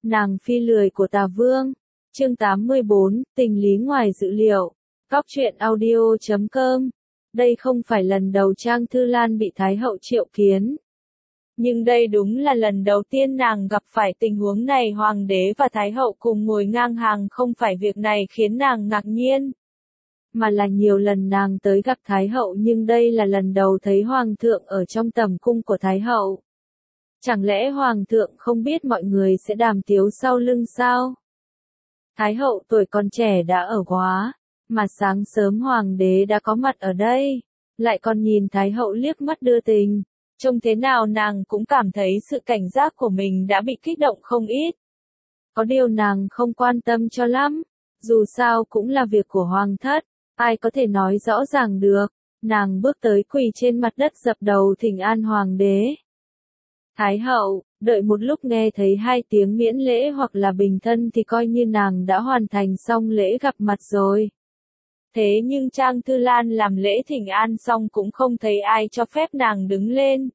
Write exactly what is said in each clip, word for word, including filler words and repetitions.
Nàng phi lười của Tà Vương. Chương tám mươi bốn, tình lý ngoài dự liệu. Cóc truyện audio chấm com. Đây không phải lần đầu Trang Thư Lan bị Thái hậu triệu kiến. Nhưng đây đúng là lần đầu tiên nàng gặp phải tình huống này. Hoàng đế và Thái hậu cùng ngồi ngang hàng, không phải việc này khiến nàng ngạc nhiên, mà là nhiều lần nàng tới gặp Thái hậu, nhưng đây là lần đầu thấy Hoàng thượng ở trong tầm cung của Thái hậu. Chẳng lẽ Hoàng thượng không biết mọi người sẽ đàm tiếu sau lưng sao? Thái hậu tuổi còn trẻ đã ở quá, mà sáng sớm Hoàng đế đã có mặt ở đây, lại còn nhìn Thái hậu liếc mắt đưa tình. Trông thế nào nàng cũng cảm thấy sự cảnh giác của mình đã bị kích động không ít. Có điều nàng không quan tâm cho lắm, dù sao cũng là việc của Hoàng thất, ai có thể nói rõ ràng được. Nàng bước tới quỳ trên mặt đất dập đầu thỉnh an Hoàng đế. Thái hậu, đợi một lúc nghe thấy hai tiếng miễn lễ hoặc là bình thân thì coi như nàng đã hoàn thành xong lễ gặp mặt rồi. Thế nhưng Trang Thư Lan làm lễ thỉnh an xong cũng không thấy ai cho phép nàng đứng lên.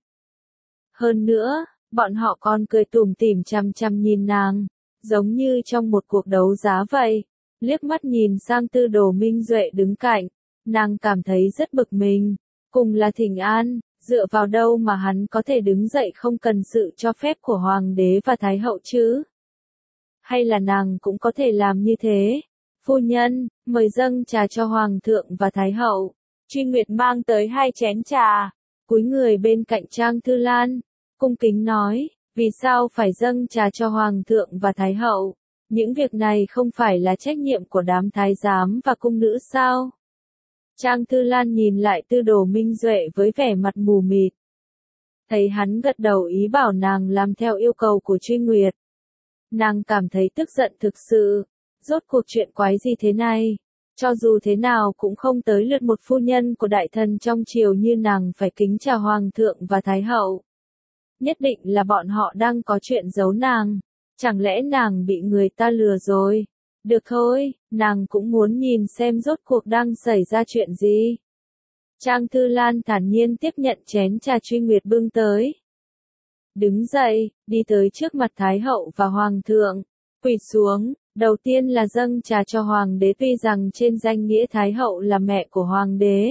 Hơn nữa, bọn họ còn cười tủm tỉm chằm chằm nhìn nàng, giống như trong một cuộc đấu giá vậy. Liếc mắt nhìn sang Tư Đồ Minh Duệ đứng cạnh, nàng cảm thấy rất bực mình. Cùng là thỉnh an, dựa vào đâu mà hắn có thể đứng dậy không cần sự cho phép của Hoàng đế và Thái hậu chứ? Hay là nàng cũng có thể làm như thế? Phu nhân, mời dâng trà cho Hoàng thượng và Thái hậu. Truy Nguyệt mang tới hai chén trà, cúi người bên cạnh Trang Thư Lan, cung kính nói, vì sao phải dâng trà cho Hoàng thượng và Thái hậu? Những việc này không phải là trách nhiệm của đám thái giám và cung nữ sao? Trang Thư Lan nhìn lại Tư Đồ Minh Duệ với vẻ mặt mù mịt. Thấy hắn gật đầu ý bảo nàng làm theo yêu cầu của Truy Nguyệt. Nàng cảm thấy tức giận thực sự. Rốt cuộc chuyện quái gì thế này? Cho dù thế nào cũng không tới lượt một phu nhân của đại thần trong triều như nàng phải kính chào Hoàng thượng và Thái hậu. Nhất định là bọn họ đang có chuyện giấu nàng. Chẳng lẽ nàng bị người ta lừa rồi? Được thôi, nàng cũng muốn nhìn xem rốt cuộc đang xảy ra chuyện gì. Trang Thư Lan thản nhiên tiếp nhận chén trà Truy Nguyệt bưng tới. Đứng dậy, đi tới trước mặt Thái hậu và Hoàng thượng, quỳ xuống, đầu tiên là dâng trà cho Hoàng đế, tuy rằng trên danh nghĩa Thái hậu là mẹ của Hoàng đế.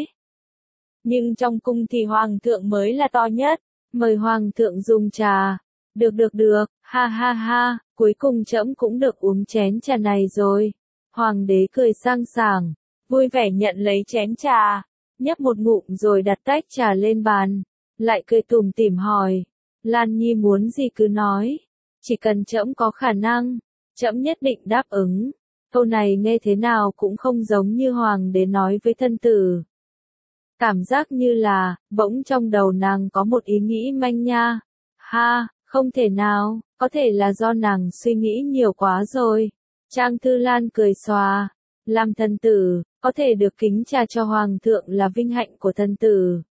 Nhưng trong cung thì Hoàng thượng mới là to nhất, mời Hoàng thượng dùng trà. Được được được, ha ha ha, cuối cùng trẫm cũng được uống chén trà này rồi. Hoàng đế cười sang sảng, vui vẻ nhận lấy chén trà, nhấp một ngụm rồi đặt tách trà lên bàn, lại cười tủm tỉm hỏi, Lan Nhi muốn gì cứ nói, chỉ cần trẫm có khả năng, trẫm nhất định đáp ứng. Câu này nghe thế nào cũng không giống như Hoàng đế nói với thân tử. Cảm giác như là, bỗng trong đầu nàng có một ý nghĩ manh nha. Ha, không thể nào, có thể là do nàng suy nghĩ nhiều quá rồi. Trang Thư Lan cười xòa, làm thần tử, có thể được kính trà cho Hoàng thượng là vinh hạnh của thần tử.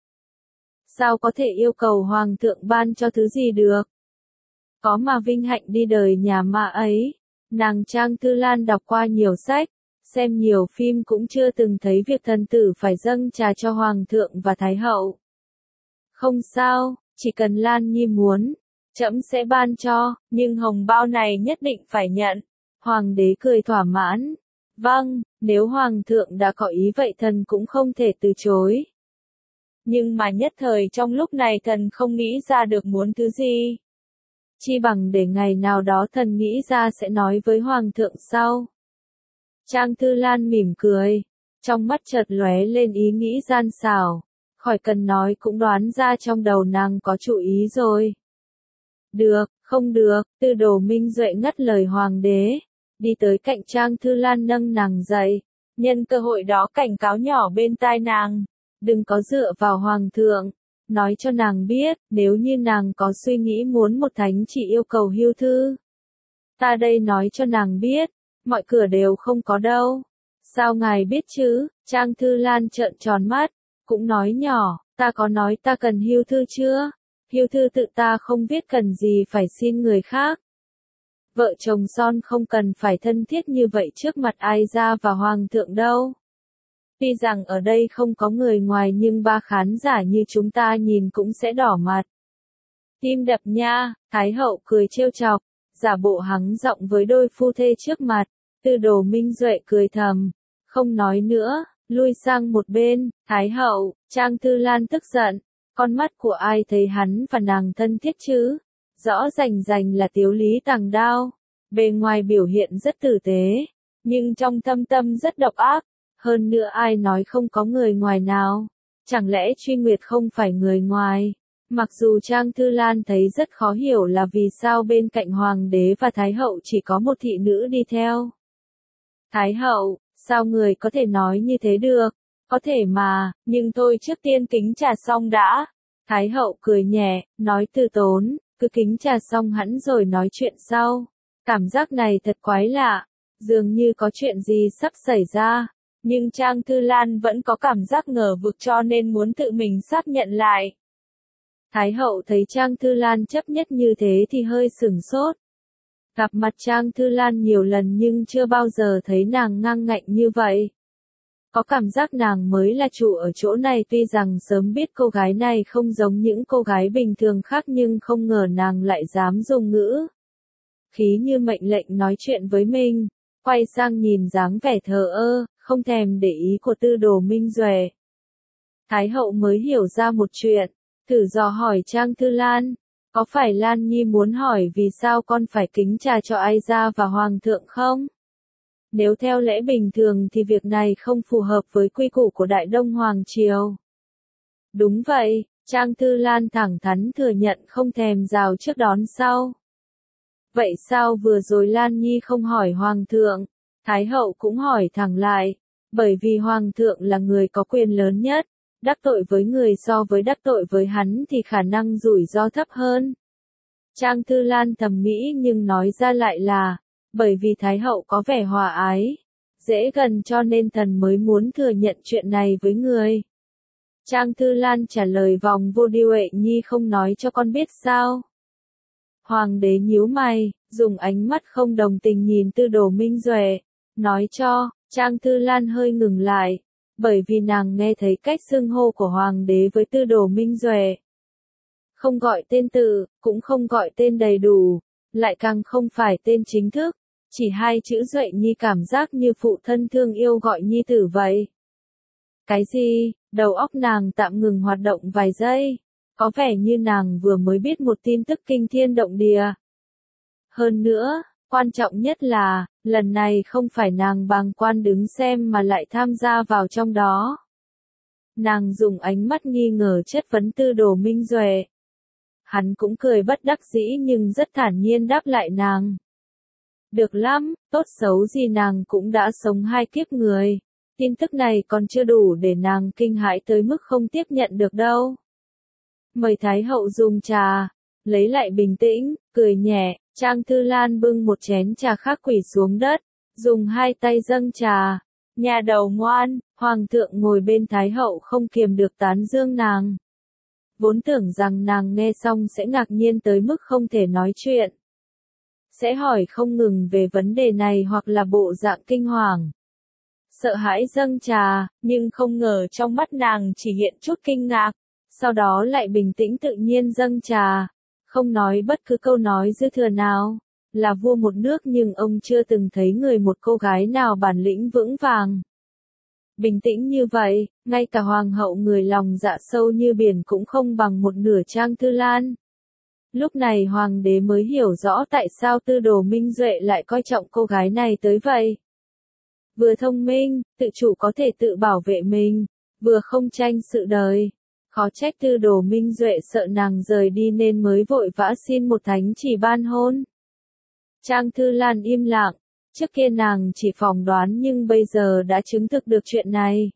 Sao có thể yêu cầu Hoàng thượng ban cho thứ gì được? Có mà vinh hạnh đi đời nhà ma ấy. Nàng Trang Thư Lan đọc qua nhiều sách, xem nhiều phim cũng chưa từng thấy việc thần tử phải dâng trà cho Hoàng thượng và Thái hậu. Không sao, chỉ cần Lan Nhi muốn, trẫm sẽ ban cho, nhưng hồng bao này nhất định phải nhận. Hoàng đế cười thỏa mãn. Vâng, nếu Hoàng thượng đã có ý vậy thần cũng không thể từ chối. Nhưng mà nhất thời trong lúc này thần không nghĩ ra được muốn thứ gì. Chi bằng để ngày nào đó thần nghĩ ra sẽ nói với Hoàng thượng sau. Trang Thư Lan mỉm cười, trong mắt chợt lóe lên ý nghĩ gian xảo, khỏi cần nói cũng đoán ra trong đầu nàng có chủ ý rồi. Được, không được, Tư Đồ Minh Duệ ngắt lời Hoàng đế, đi tới cạnh Trang Thư Lan nâng nàng dậy, nhân cơ hội đó cảnh cáo nhỏ bên tai nàng, đừng có dựa vào Hoàng thượng. Nói cho nàng biết, nếu như nàng có suy nghĩ muốn một thánh chỉ yêu cầu hưu thư. Ta đây nói cho nàng biết, mọi cửa đều không có đâu. Sao ngài biết chứ? Trang Thư Lan trợn tròn mắt, cũng nói nhỏ, ta có nói ta cần hưu thư chưa? Hưu thư tự ta không viết cần gì phải xin người khác. Vợ chồng son không cần phải thân thiết như vậy trước mặt ai ra và Hoàng thượng đâu. Tuy rằng ở đây không có người ngoài nhưng ba khán giả như chúng ta nhìn cũng sẽ đỏ mặt. Tim đập nha, Thái hậu cười trêu chọc, giả bộ hắng giọng với đôi phu thê trước mặt. Tư Đồ Minh Duệ cười thầm, không nói nữa, lui sang một bên. Thái hậu, Trang Thư Lan tức giận, con mắt của ai thấy hắn và nàng thân thiết chứ? Rõ rành rành là Tiếu Lý Tàng Đao, bề ngoài biểu hiện rất tử tế, nhưng trong thâm tâm rất độc ác. Hơn nữa ai nói không có người ngoài nào? Chẳng lẽ Truy Nguyệt không phải người ngoài? Mặc dù Trang Thư Lan thấy rất khó hiểu là vì sao bên cạnh Hoàng đế và Thái hậu chỉ có một thị nữ đi theo. Thái hậu, sao người có thể nói như thế được? Có thể mà, nhưng tôi trước tiên kính trà xong đã. Thái hậu cười nhẹ, nói từ tốn, cứ kính trà xong hẳn rồi nói chuyện sau. Cảm giác này thật quái lạ, dường như có chuyện gì sắp xảy ra. Nhưng Trang Thư Lan vẫn có cảm giác ngờ vực cho nên muốn tự mình xác nhận lại. Thái hậu thấy Trang Thư Lan chấp nhất như thế thì hơi sửng sốt. Gặp mặt Trang Thư Lan nhiều lần nhưng chưa bao giờ thấy nàng ngang ngạnh như vậy. Có cảm giác nàng mới là chủ ở chỗ này, tuy rằng sớm biết cô gái này không giống những cô gái bình thường khác nhưng không ngờ nàng lại dám dùng ngữ khí như mệnh lệnh nói chuyện với mình. Quay sang nhìn dáng vẻ thờ ơ, không thèm để ý của Tư Đồ Minh Duệ. Thái hậu mới hiểu ra một chuyện, thử dò hỏi Trang Thư Lan, có phải Lan Nhi muốn hỏi vì sao con phải kính trà cho ai ra và Hoàng thượng không? Nếu theo lẽ bình thường thì việc này không phù hợp với quy củ của Đại Đông Hoàng Triều. Đúng vậy, Trang Thư Lan thẳng thắn thừa nhận không thèm rào trước đón sau. Vậy sao vừa rồi Lan Nhi không hỏi Hoàng thượng? Thái hậu cũng hỏi thẳng lại, bởi vì Hoàng thượng là người có quyền lớn nhất, đắc tội với người so với đắc tội với hắn thì khả năng rủi ro thấp hơn. Trang Thư Lan thầm nghĩ nhưng nói ra lại là, bởi vì Thái hậu có vẻ hòa ái, dễ gần cho nên thần mới muốn thừa nhận chuyện này với người. Trang Thư Lan trả lời vòng vô đi Huệ Nhi không nói cho con biết sao. Hoàng đế nhíu mày, dùng ánh mắt không đồng tình nhìn Tư Đồ Minh Duệ, nói cho. Trang Thư Lan hơi ngừng lại, bởi vì nàng nghe thấy cách xưng hô của Hoàng đế với Tư Đồ Minh Duệ. Không gọi tên tự, cũng không gọi tên đầy đủ, lại càng không phải tên chính thức, chỉ hai chữ Duệ Nhi cảm giác như phụ thân thương yêu gọi nhi tử vậy. Cái gì? Đầu óc nàng tạm ngừng hoạt động vài giây, có vẻ như nàng vừa mới biết một tin tức kinh thiên động địa. Hơn nữa, quan trọng nhất là, lần này không phải nàng bàng quan đứng xem mà lại tham gia vào trong đó. Nàng dùng ánh mắt nghi ngờ chất vấn Tư Đồ Minh Duệ. Hắn cũng cười bất đắc dĩ nhưng rất thản nhiên đáp lại nàng. Được lắm, tốt xấu gì nàng cũng đã sống hai kiếp người. Tin tức này còn chưa đủ để nàng kinh hãi tới mức không tiếp nhận được đâu. Mời Thái hậu dùng trà, lấy lại bình tĩnh, cười nhẹ. Trang Thư Lan bưng một chén trà khác quỳ xuống đất, dùng hai tay dâng trà. Nhà đầu ngoan, Hoàng thượng ngồi bên Thái hậu không kiềm được tán dương nàng. Vốn tưởng rằng nàng nghe xong sẽ ngạc nhiên tới mức không thể nói chuyện. Sẽ hỏi không ngừng về vấn đề này hoặc là bộ dạng kinh hoàng. Sợ hãi dâng trà, nhưng không ngờ trong mắt nàng chỉ hiện chút kinh ngạc, sau đó lại bình tĩnh tự nhiên dâng trà. Không nói bất cứ câu nói dư thừa nào, là vua một nước nhưng ông chưa từng thấy người một cô gái nào bản lĩnh vững vàng. Bình tĩnh như vậy, ngay cả hoàng hậu người lòng dạ sâu như biển cũng không bằng một nửa Trang Thư Lan. Lúc này hoàng đế mới hiểu rõ tại sao Tư Đồ Minh Duệ lại coi trọng cô gái này tới vậy. Vừa thông minh, tự chủ có thể tự bảo vệ mình, vừa không tranh sự đời. Khó trách Tư Đồ Minh Duệ sợ nàng rời đi nên mới vội vã xin một thánh chỉ ban hôn. Trang Thư Lan im lặng, trước kia nàng chỉ phỏng đoán nhưng bây giờ đã chứng thực được chuyện này.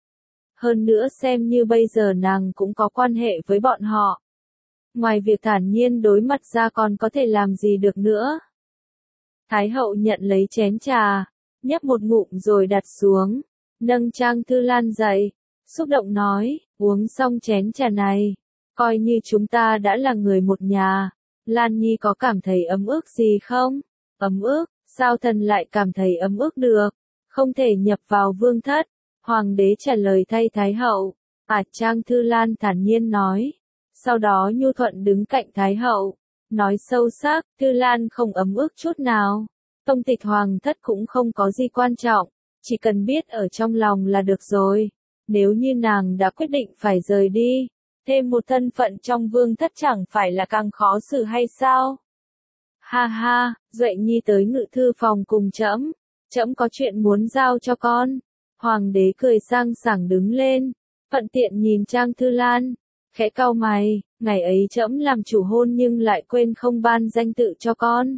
Hơn nữa xem như bây giờ nàng cũng có quan hệ với bọn họ. Ngoài việc thản nhiên đối mặt ra còn có thể làm gì được nữa. Thái hậu nhận lấy chén trà, nhấp một ngụm rồi đặt xuống, nâng Trang Thư Lan dậy, xúc động nói, uống xong chén trà này, coi như chúng ta đã là người một nhà. Lan Nhi có cảm thấy ấm ức gì không? Ấm ức, sao thần lại cảm thấy ấm ức được? Không thể nhập vào vương thất. Hoàng đế trả lời thay Thái hậu. À, Trang Thư Lan thản nhiên nói. Sau đó nhu thuận đứng cạnh Thái hậu, nói sâu sắc, Thư Lan không ấm ức chút nào. Tông tịch hoàng thất cũng không có gì quan trọng, chỉ cần biết ở trong lòng là được rồi. Nếu như nàng đã quyết định phải rời đi, thêm một thân phận trong vương thất chẳng phải là càng khó xử hay sao? Ha ha, Duệ Nhi tới ngự thư phòng cùng trẫm, trẫm có chuyện muốn giao cho con. Hoàng đế cười sang sảng đứng lên, thuận tiện nhìn Trang Thư Lan, khẽ cau mày, ngày ấy trẫm làm chủ hôn nhưng lại quên không ban danh tự cho con.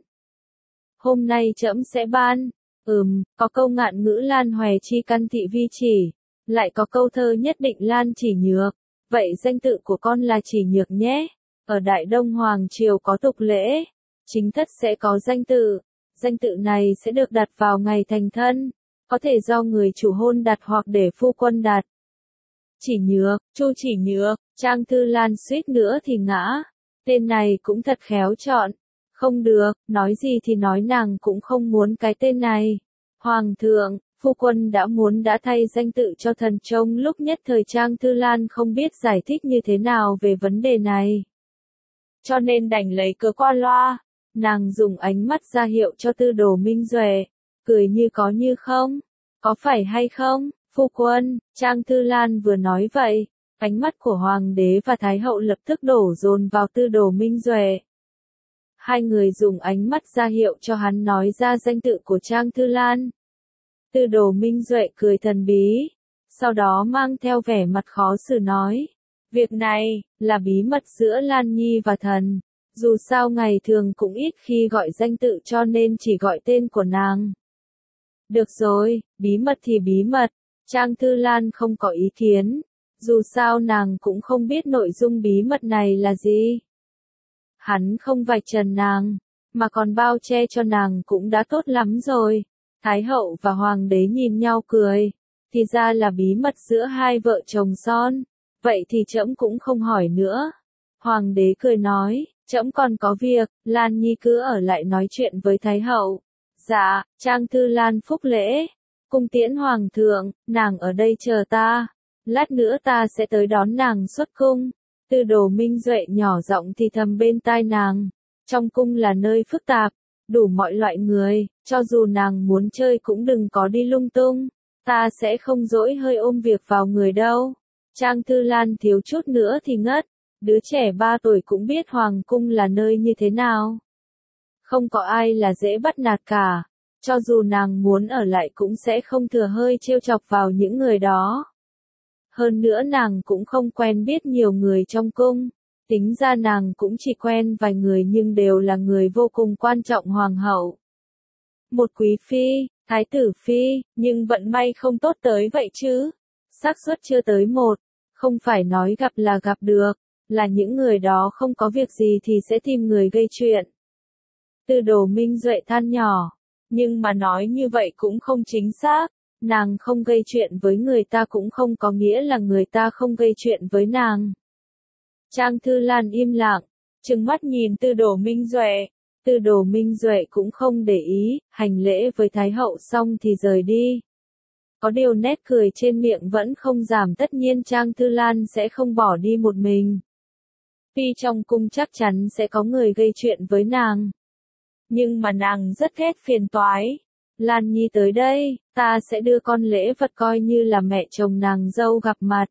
Hôm nay trẫm sẽ ban. Ừm, có câu ngạn ngữ Lan Hòe chi căn thị vi chỉ, lại có câu thơ nhất định Lan chỉ nhược. Vậy danh tự của con là chỉ nhược nhé. Ở Đại Đông Hoàng Triều có tục lễ, chính thất sẽ có danh tự. Danh tự này sẽ được đặt vào ngày thành thân, có thể do người chủ hôn đặt hoặc để phu quân đặt. Chỉ nhược, Chu Chỉ Nhược, Trang Thư Lan suýt nữa thì ngã. Tên này cũng thật khéo chọn. Không được, nói gì thì nói nàng cũng không muốn cái tên này. Hoàng thượng, phu quân đã muốn đã thay danh tự cho thần trông lúc nhất thời Trang Thư Lan không biết giải thích như thế nào về vấn đề này. Cho nên đành lấy cớ qua loa, nàng dùng ánh mắt ra hiệu cho Tư Đồ Minh Duệ, cười như có như không. Có phải hay không, phu quân? Trang Thư Lan vừa nói vậy, ánh mắt của Hoàng đế và Thái hậu lập tức đổ dồn vào Tư Đồ Minh Duệ. Hai người dùng ánh mắt ra hiệu cho hắn nói ra danh tự của Trang Thư Lan. Tư Đồ Minh Duệ cười thần bí, sau đó mang theo vẻ mặt khó xử nói, việc này, là bí mật giữa Lan Nhi và thần, dù sao ngày thường cũng ít khi gọi danh tự cho nên chỉ gọi tên của nàng. Được rồi, bí mật thì bí mật, Trang Thư Lan không có ý kiến, dù sao nàng cũng không biết nội dung bí mật này là gì. Hắn không vạch trần nàng, mà còn bao che cho nàng cũng đã tốt lắm rồi. Thái hậu và hoàng đế nhìn nhau cười, thì ra là bí mật giữa hai vợ chồng son, vậy thì trẫm cũng không hỏi nữa. Hoàng đế cười nói, trẫm còn có việc, Lan Nhi cứ ở lại nói chuyện với Thái hậu. Dạ, Trang Thư Lan phúc lễ, cung tiễn hoàng thượng, nàng ở đây chờ ta, lát nữa ta sẽ tới đón nàng xuất cung. Tư Đồ Minh Duệ nhỏ giọng thì thầm bên tai nàng, trong cung là nơi phức tạp, đủ mọi loại người, cho dù nàng muốn chơi cũng đừng có đi lung tung, ta sẽ không dỗi hơi ôm việc vào người đâu. Trang Thư Lan thiếu chút nữa thì ngất, đứa trẻ ba tuổi cũng biết hoàng cung là nơi như thế nào. Không có ai là dễ bắt nạt cả, cho dù nàng muốn ở lại cũng sẽ không thừa hơi trêu chọc vào những người đó. Hơn nữa nàng cũng không quen biết nhiều người trong cung, tính ra nàng cũng chỉ quen vài người nhưng đều là người vô cùng quan trọng hoàng hậu. Một quý phi, thái tử phi, nhưng vận may không tốt tới vậy chứ. Xác suất chưa tới một, không phải nói gặp là gặp được, là những người đó không có việc gì thì sẽ tìm người gây chuyện. Tư Đồ Minh Duệ than nhỏ, nhưng mà nói như vậy cũng không chính xác. Nàng không gây chuyện với người ta cũng không có nghĩa là người ta không gây chuyện với nàng. Trang Thư Lan im lặng, trừng mắt nhìn Tư Đồ Minh Duệ. Tư Đồ Minh Duệ cũng không để ý, hành lễ với Thái hậu xong thì rời đi. Có điều nét cười trên miệng vẫn không giảm, tất nhiên Trang Thư Lan sẽ không bỏ đi một mình. Tuy trong cung chắc chắn sẽ có người gây chuyện với nàng, nhưng mà nàng rất ghét phiền toái. Lan Nhi tới đây, ta sẽ đưa con lễ vật coi như là mẹ chồng nàng dâu gặp mặt.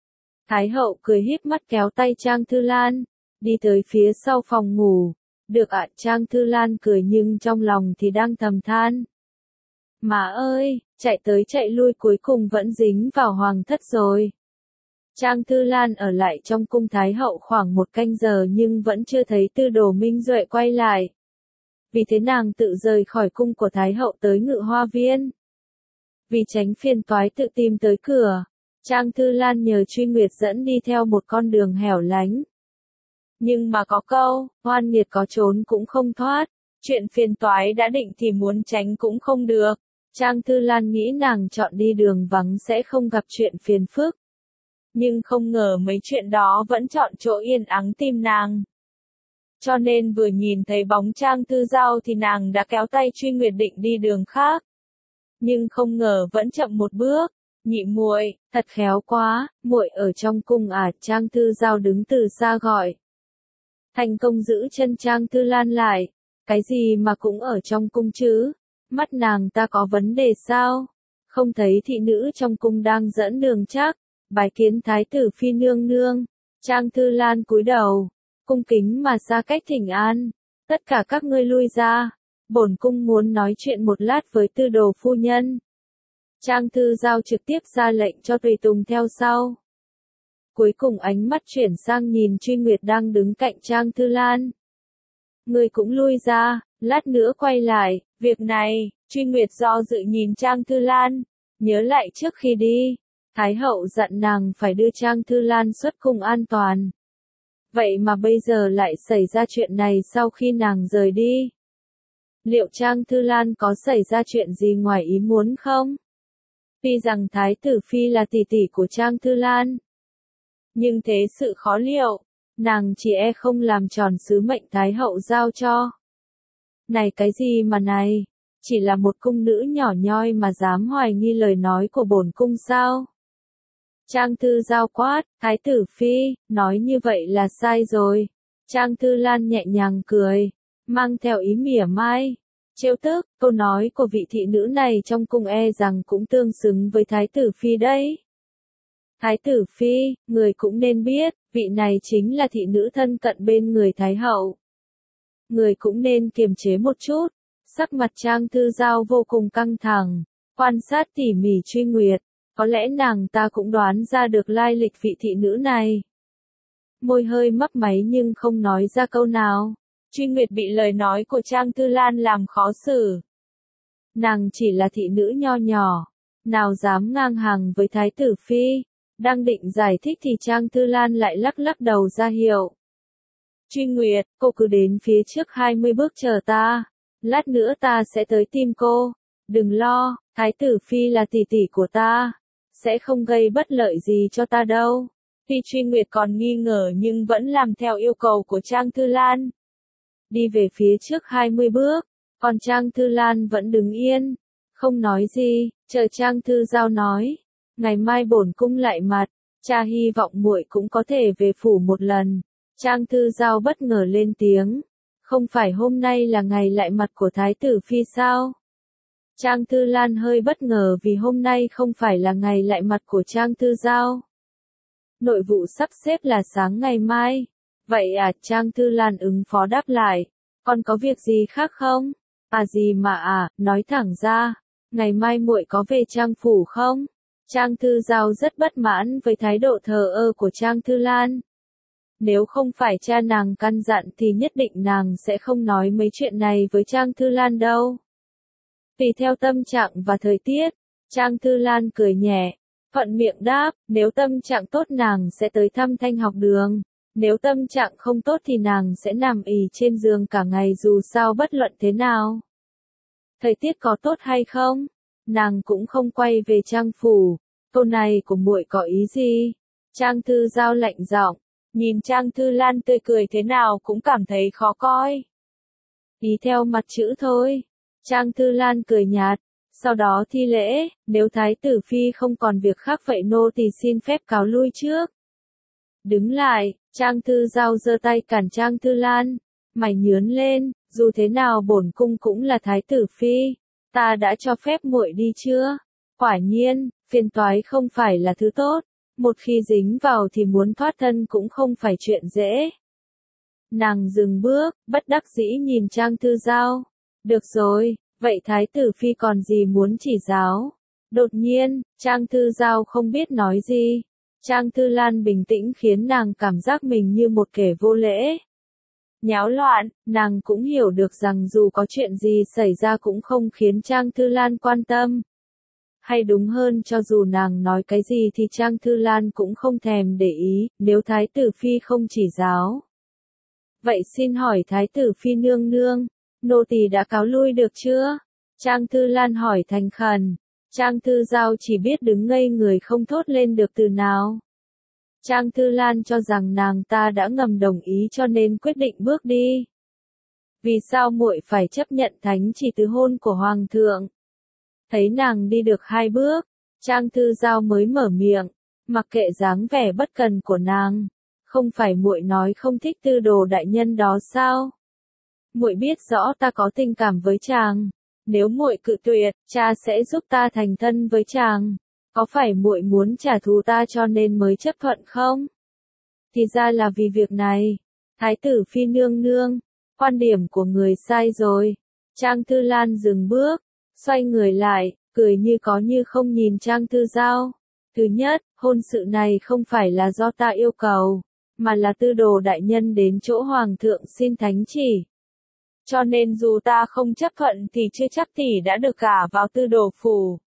Thái hậu cười híp mắt kéo tay Trang Thư Lan, đi tới phía sau phòng ngủ. Được ạ, Trang Thư Lan cười nhưng trong lòng thì đang thầm than. Má ơi, chạy tới chạy lui cuối cùng vẫn dính vào hoàng thất rồi. Trang Thư Lan ở lại trong cung Thái hậu khoảng một canh giờ nhưng vẫn chưa thấy Tư Đồ Minh Duệ quay lại. Vì thế nàng tự rời khỏi cung của Thái hậu tới Ngự Hoa Viên. Vì tránh phiền toái tự tìm tới cửa, Trang Thư Lan nhờ Truy Nguyệt dẫn đi theo một con đường hẻo lánh. Nhưng mà có câu, oan nghiệt có trốn cũng không thoát, chuyện phiền toái đã định thì muốn tránh cũng không được. Trang Thư Lan nghĩ nàng chọn đi đường vắng sẽ không gặp chuyện phiền phức. Nhưng không ngờ mấy chuyện đó vẫn chọn chỗ yên ắng tìm nàng. Cho nên vừa nhìn thấy bóng Trang Thư Giao thì nàng đã kéo tay Truy Nguyệt định đi đường khác. Nhưng không ngờ vẫn chậm một bước. Nhị muội, thật khéo quá, muội ở trong cung à? Trang Thư Giao đứng từ xa gọi. thành công giữ chân Trang Thư Lan lại. Cái gì mà cũng ở trong cung chứ? Mắt nàng ta có vấn đề sao? Không thấy thị nữ trong cung đang dẫn đường chắc, bái kiến thái tử phi nương nương. Trang Thư Lan cúi đầu, cung kính mà xa cách thỉnh an. Tất cả các ngươi lui ra, bổn cung muốn nói chuyện một lát với tư đồ phu nhân. Trang Thư Giao trực tiếp ra lệnh cho tùy tùng theo sau. Cuối cùng ánh mắt chuyển sang nhìn Truy Nguyệt đang đứng cạnh Trang Thư Lan. Người cũng lui ra, lát nữa quay lại. Việc này, Truy Nguyệt do dự nhìn Trang Thư Lan, nhớ lại trước khi đi, Thái hậu dặn nàng phải đưa Trang Thư Lan xuất cung an toàn. Vậy mà bây giờ lại xảy ra chuyện này sau khi nàng rời đi. Liệu Trang Thư Lan có xảy ra chuyện gì ngoài ý muốn không? Tuy rằng Thái tử Phi là tỷ tỷ của Trang Thư Lan, nhưng thế sự khó liệu, nàng chỉ e không làm tròn sứ mệnh Thái hậu giao cho. Này cái gì mà này, chỉ là một cung nữ nhỏ nhoi mà dám hoài nghi lời nói của bổn cung sao? Trang Thư Giao quát, Thái tử Phi, nói như vậy là sai rồi. Trang Thư Lan nhẹ nhàng cười, mang theo ý mỉa mai, trêu tức, câu nói của vị thị nữ này trong cung e rằng cũng tương xứng với Thái tử Phi đấy. Thái tử Phi, người cũng nên biết, vị này chính là thị nữ thân cận bên người Thái hậu. Người cũng nên kiềm chế một chút. Sắc mặt Trang Thư Giao vô cùng căng thẳng, quan sát tỉ mỉ Truy Nguyệt, có lẽ nàng ta cũng đoán ra được lai lịch vị thị nữ này. Môi hơi mấp máy nhưng không nói ra câu nào. Truy Nguyệt bị lời nói của Trang Thư Lan làm khó xử. Nàng chỉ là thị nữ nho nhỏ, nào dám ngang hàng với Thái tử Phi. Đang định giải thích thì Trang Thư Lan lại lắc lắc đầu ra hiệu. Truy Nguyệt, cô cứ đến phía trước hai mươi bước chờ ta. Lát nữa ta sẽ tới tìm cô. Đừng lo, Thái tử Phi là tỷ tỷ của ta. Sẽ không gây bất lợi gì cho ta đâu. Tuy Truy Nguyệt còn nghi ngờ nhưng vẫn làm theo yêu cầu của Trang Thư Lan. Đi về phía trước hai mươi bước, còn Trang Thư Lan vẫn đứng yên, không nói gì, chờ Trang Thư Giao nói. Ngày mai bổn cung lại mặt, cha hy vọng muội cũng có thể về phủ một lần. Trang Thư Giao bất ngờ lên tiếng. Không phải hôm nay là ngày lại mặt của Thái tử Phi sao? Trang Thư Lan hơi bất ngờ vì hôm nay không phải là ngày lại mặt của Trang Thư Giao. Nội vụ sắp xếp là sáng ngày mai. Vậy à, Trang Thư Lan ứng phó đáp lại. Còn có việc gì khác không? À gì mà à, nói thẳng ra. Ngày mai muội có về Trang phủ không? Trang Thư Giao rất bất mãn với thái độ thờ ơ của Trang Thư Lan. Nếu không phải cha nàng căn dặn thì nhất định nàng sẽ không nói mấy chuyện này với Trang Thư Lan đâu. Tùy theo tâm trạng và thời tiết, Trang Thư Lan cười nhẹ, thuận miệng đáp, nếu tâm trạng tốt nàng sẽ tới thăm Thanh học đường, nếu tâm trạng không tốt thì nàng sẽ nằm ì trên giường cả ngày dù sao bất luận thế nào. Thời tiết có tốt hay không? Nàng cũng không quay về Trang phủ. Câu này của muội có ý gì? Trang Thư Giao lạnh giọng, nhìn Trang Thư Lan tươi cười thế nào cũng cảm thấy khó coi. Ý theo mặt chữ thôi. Trang Thư Lan cười nhạt, sau đó thi lễ, nếu Thái tử Phi không còn việc khác vậy nô thì xin phép cáo lui trước. Đứng lại, Trang Thư Giao giơ tay cản Trang Thư Lan, mày nhướn lên, dù thế nào bổn cung cũng là Thái tử Phi, ta đã cho phép muội đi chưa? Quả nhiên, phiền toái không phải là thứ tốt, một khi dính vào thì muốn thoát thân cũng không phải chuyện dễ. Nàng dừng bước, bất đắc dĩ nhìn Trang Thư Giao. Được rồi, vậy Thái tử Phi còn gì muốn chỉ giáo? Đột nhiên, Trang Thư Giao không biết nói gì. Trang Thư Lan bình tĩnh khiến nàng cảm giác mình như một kẻ vô lễ. Nháo loạn, nàng cũng hiểu được rằng dù có chuyện gì xảy ra cũng không khiến Trang Thư Lan quan tâm. Hay đúng hơn cho dù nàng nói cái gì thì Trang Thư Lan cũng không thèm để ý, nếu Thái tử Phi không chỉ giáo. Vậy xin hỏi Thái tử Phi nương nương, nô tỳ đã cáo lui được chưa? Trang Thư Lan hỏi thành khẩn. Trang Thư Giao chỉ biết đứng ngây người không thốt lên được từ nào. Trang Thư Lan cho rằng nàng ta đã ngầm đồng ý cho nên quyết định bước đi. Vì sao muội phải chấp nhận thánh chỉ từ hôn của Hoàng thượng? Thấy nàng đi được hai bước, Trang Thư Giao mới mở miệng, mặc kệ dáng vẻ bất cần của nàng. không phải muội nói không thích Tư Đồ đại nhân đó sao? Muội biết rõ ta có tình cảm với chàng, nếu muội cự tuyệt, cha sẽ giúp ta thành thân với chàng. Có phải muội muốn trả thù ta cho nên mới chấp thuận không? Thì ra là vì việc này. Thái tử phi nương nương, quan điểm của người sai rồi. Trang Thư Lan dừng bước, xoay người lại, cười như có như không nhìn Trang Thư Giao. Thứ nhất, hôn sự này không phải là do ta yêu cầu, mà là Tư Đồ đại nhân đến chỗ hoàng thượng xin thánh chỉ. Cho nên dù ta không chấp thuận thì chưa chắc tỷ đã được gả vào Tư Đồ phủ.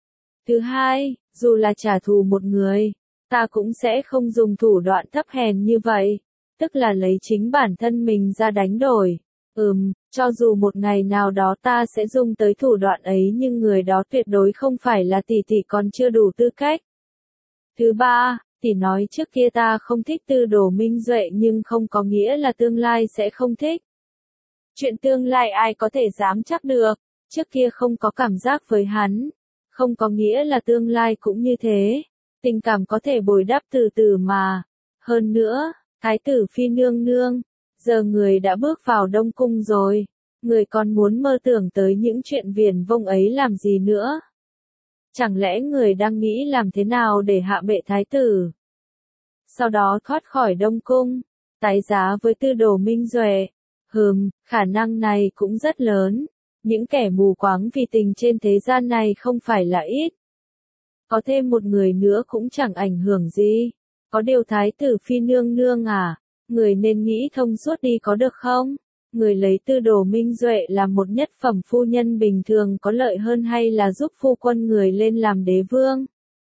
Thứ hai, dù là trả thù một người, ta cũng sẽ không dùng thủ đoạn thấp hèn như vậy, tức là lấy chính bản thân mình ra đánh đổi. Ừm, cho dù một ngày nào đó ta sẽ dùng tới thủ đoạn ấy nhưng người đó tuyệt đối không phải là tỷ tỷ còn chưa đủ tư cách. Thứ ba, tỷ nói trước kia ta không thích Tư Đồ Minh Duệ nhưng không có nghĩa là tương lai sẽ không thích. Chuyện tương lai ai có thể dám chắc được, trước kia không có cảm giác với hắn, không có nghĩa là tương lai cũng như thế. Tình cảm có thể bồi đắp từ từ mà. Hơn nữa, Thái tử phi nương nương, giờ người đã bước vào Đông Cung rồi, người còn muốn mơ tưởng tới những chuyện viển vông ấy làm gì nữa? Chẳng lẽ người đang nghĩ làm thế nào để hạ bệ thái tử? Sau đó thoát khỏi Đông Cung, tái giá với Tư Đồ Minh Duệ. Hừm, khả năng này cũng rất lớn. Những kẻ mù quáng vì tình trên thế gian này không phải là ít. Có thêm một người nữa cũng chẳng ảnh hưởng gì. Có điều thái tử phi nương nương à, người nên nghĩ thông suốt đi có được không? Người lấy Tư Đồ Minh Duệ làm một nhất phẩm phu nhân bình thường có lợi hơn hay là giúp phu quân người lên làm đế vương?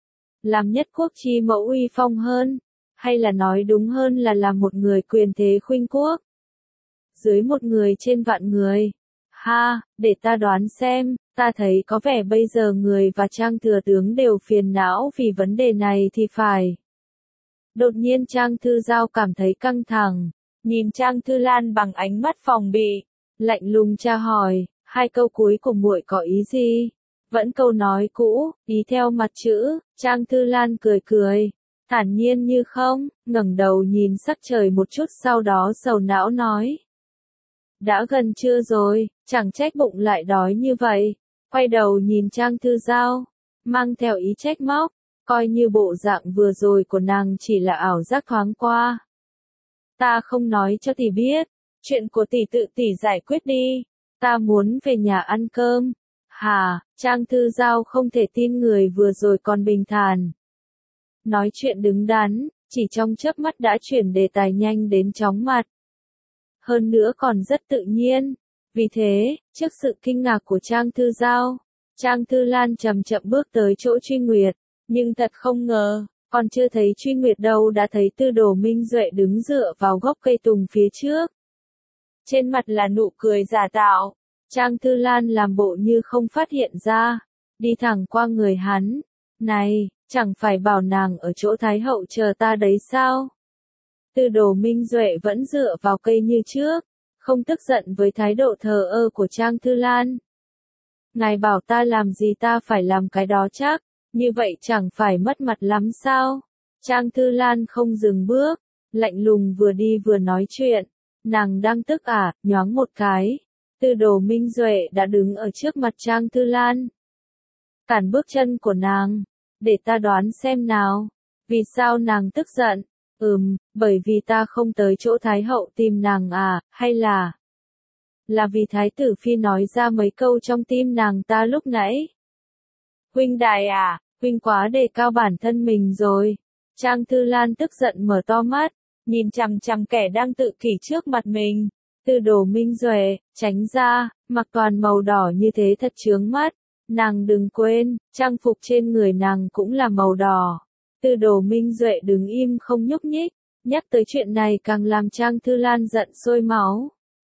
Làm nhất quốc chi mẫu uy phong hơn? Hay là nói đúng hơn là làm một người quyền thế khuynh quốc? Dưới một người trên vạn người. Ha, để ta đoán xem, ta thấy có vẻ bây giờ người và Trang thừa tướng đều phiền não vì vấn đề này thì phải. Đột nhiên Trang Thư Giao cảm thấy căng thẳng, nhìn Trang Thư Lan bằng ánh mắt phòng bị, lạnh lùng tra hỏi, hai câu cuối của muội có ý gì? Vẫn câu nói cũ, ý theo mặt chữ. Trang Thư Lan cười cười, thản nhiên như không, ngẩng đầu nhìn sắc trời một chút sau đó sầu não nói. Đã gần trưa rồi, chẳng trách bụng lại đói như vậy. Quay đầu nhìn Trang Thư Giao, mang theo ý trách móc, coi như bộ dạng vừa rồi của nàng chỉ là ảo giác thoáng qua. Ta không nói cho tỷ biết, chuyện của tỷ tự tỷ giải quyết đi, ta muốn về nhà ăn cơm. Hà, Trang Thư Giao không thể tin người vừa rồi còn bình thản. Nói chuyện đứng đắn, chỉ trong chớp mắt đã chuyển đề tài nhanh đến chóng mặt. Hơn nữa còn rất tự nhiên. Vì thế, trước sự kinh ngạc của Trang Thư Giao, Trang Thư Lan chậm chậm bước tới chỗ Truy Nguyệt, nhưng thật không ngờ, còn chưa thấy Truy Nguyệt đâu đã thấy Tư Đồ Minh Duệ đứng dựa vào gốc cây tùng phía trước. Trên mặt là nụ cười giả tạo, Trang Thư Lan làm bộ như không phát hiện ra, đi thẳng qua người hắn. Này, chẳng phải bảo nàng ở chỗ Thái Hậu chờ ta đấy sao? Tư Đồ Minh Duệ vẫn dựa vào cây như trước, không tức giận với thái độ thờ ơ của Trang Thư Lan. Ngài bảo ta làm gì ta phải làm cái đó chắc, như vậy chẳng phải mất mặt lắm sao? Trang Thư Lan không dừng bước, lạnh lùng vừa đi vừa nói chuyện, nàng đang tức à, nhoáng một cái. Tư Đồ Minh Duệ đã đứng ở trước mặt Trang Thư Lan. Cản bước chân của nàng, để ta đoán xem nào, vì sao nàng tức giận? Ừm, bởi vì ta không tới chỗ Thái Hậu tìm nàng à, hay là... Là vì Thái tử Phi nói ra mấy câu trong tim nàng ta lúc nãy. Huynh đài à, huynh quá đề cao bản thân mình rồi. Trang Thư Lan tức giận mở to mắt, nhìn chằm chằm kẻ đang tự kỷ trước mặt mình. Tư Đồ Minh Duệ, tránh ra, mặc toàn màu đỏ như thế thật chướng mắt. Nàng đừng quên, trang phục trên người nàng cũng là màu đỏ. Tư Đồ Minh Duệ đứng im không nhúc nhích, nhắc tới chuyện này càng làm Trang Thư Lan giận sôi máu.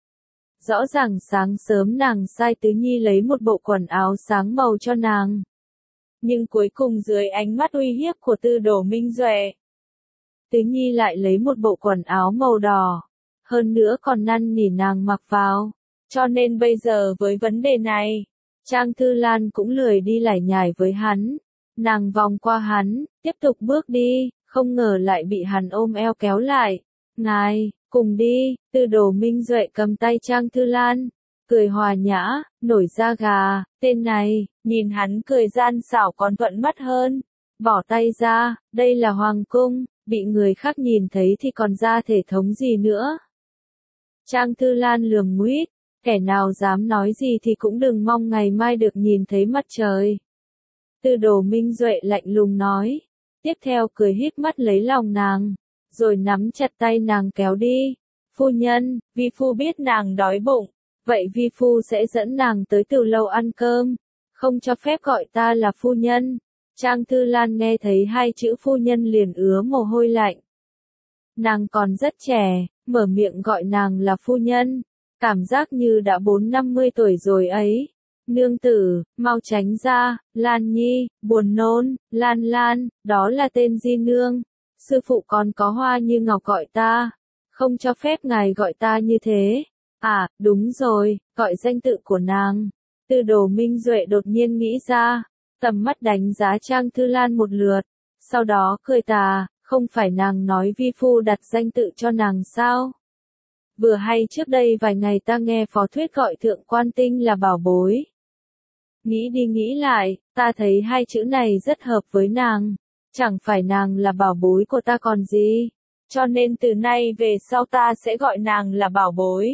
Rõ ràng sáng sớm nàng sai Tứ Nhi lấy một bộ quần áo sáng màu cho nàng. Nhưng cuối cùng dưới ánh mắt uy hiếp của Tư Đồ Minh Duệ, Tứ Nhi lại lấy một bộ quần áo màu đỏ, hơn nữa còn năn nỉ nàng mặc vào. Cho nên bây giờ với vấn đề này, Trang Thư Lan cũng lười đi lải nhải với hắn. Nàng vòng qua hắn, tiếp tục bước đi, không ngờ lại bị hắn ôm eo kéo lại. Ngài, cùng đi, Tư Đồ Minh Duệ cầm tay Trang Thư Lan, cười hòa nhã, nổi da gà, tên này, nhìn hắn cười gian xảo còn thuận mắt hơn. Bỏ tay ra, đây là hoàng cung, bị người khác nhìn thấy thì còn ra thể thống gì nữa. Trang Thư Lan lườm nguýt, kẻ nào dám nói gì thì cũng đừng mong ngày mai được nhìn thấy mặt trời. Tư Đồ Minh Duệ lạnh lùng nói, tiếp theo cười híp mắt lấy lòng nàng, rồi nắm chặt tay nàng kéo đi. Phu nhân, vi phu biết nàng đói bụng, vậy vi phu sẽ dẫn nàng tới từ lâu ăn cơm, không cho phép gọi ta là phu nhân. Trang Thư Lan nghe thấy hai chữ phu nhân liền ứa mồ hôi lạnh. Nàng còn rất trẻ, mở miệng gọi nàng là phu nhân, cảm giác như đã bốn năm mươi tuổi rồi ấy. Nương tử, mau tránh ra, Lan Nhi, buồn nôn, Lan Lan, đó là tên Di Nương. Sư phụ còn có Hoa Như Ngọc gọi ta, không cho phép ngài gọi ta như thế. À, đúng rồi, gọi danh tự của nàng. Tư Đồ Minh Duệ đột nhiên nghĩ ra, tầm mắt đánh giá Trang Thư Lan một lượt, sau đó cười tà, không phải nàng nói vi phu đặt danh tự cho nàng sao? Vừa hay trước đây vài ngày ta nghe Phó Thuyết gọi Thượng Quan Tinh là bảo bối. Nghĩ đi nghĩ lại, ta thấy hai chữ này rất hợp với nàng, chẳng phải nàng là bảo bối của ta còn gì, cho nên từ nay về sau ta sẽ gọi nàng là bảo bối.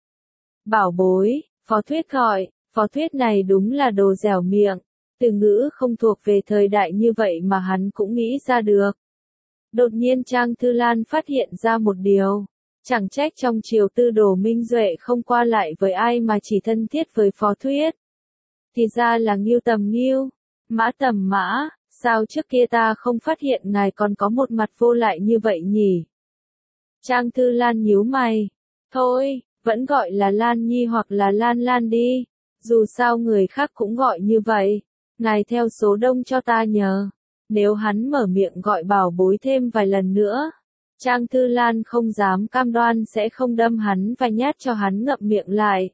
Bảo bối, Phó Thuyết gọi, Phó Thuyết này đúng là đồ dẻo miệng, từ ngữ không thuộc về thời đại như vậy mà hắn cũng nghĩ ra được. Đột nhiên Trang Thư Lan phát hiện ra một điều, chẳng trách trong triều Tư Đồ Minh Duệ không qua lại với ai mà chỉ thân thiết với Phó Thuyết. Thì ra là Ngưu Tầm Ngưu, Mã Tầm Mã, sao trước kia ta không phát hiện ngài còn có một mặt vô lại như vậy nhỉ? Trang Thư Lan nhíu mày, thôi, vẫn gọi là Lan Nhi hoặc là Lan Lan đi, dù sao người khác cũng gọi như vậy, ngài theo số đông cho ta nhờ. Nếu hắn mở miệng gọi bảo bối thêm vài lần nữa, Trang Thư Lan không dám cam đoan sẽ không đâm hắn vài nhát cho hắn ngậm miệng lại.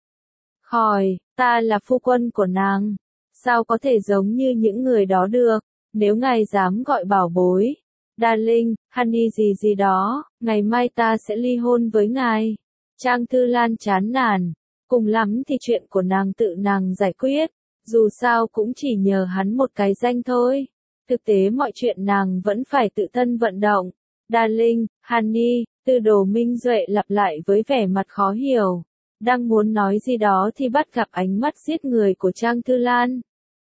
Khỏi, ta là phu quân của nàng, sao có thể giống như những người đó được, nếu ngài dám gọi bảo bối, darling, honey gì gì đó, ngày mai ta sẽ ly hôn với ngài. Trang Thư Lan chán nản, cùng lắm thì chuyện của nàng tự nàng giải quyết, dù sao cũng chỉ nhờ hắn một cái danh thôi. Thực tế mọi chuyện nàng vẫn phải tự thân vận động. Darling, honey, Tư Đồ Minh Duệ lặp lại với vẻ mặt khó hiểu. Đang muốn nói gì đó thì bắt gặp ánh mắt giết người của Trang Thư Lan.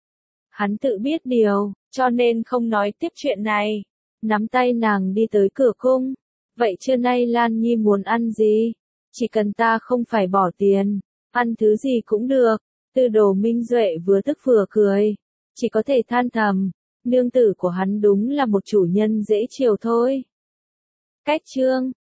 Hắn tự biết điều, cho nên không nói tiếp chuyện này. Nắm tay nàng đi tới cửa cung. Vậy trưa nay Lan Nhi muốn ăn gì? Chỉ cần ta không phải bỏ tiền, ăn thứ gì cũng được. Tư Đồ Minh Duệ vừa tức vừa cười, chỉ có thể than thầm. Nương tử của hắn đúng là một chủ nhân dễ chiều thôi. Cách chương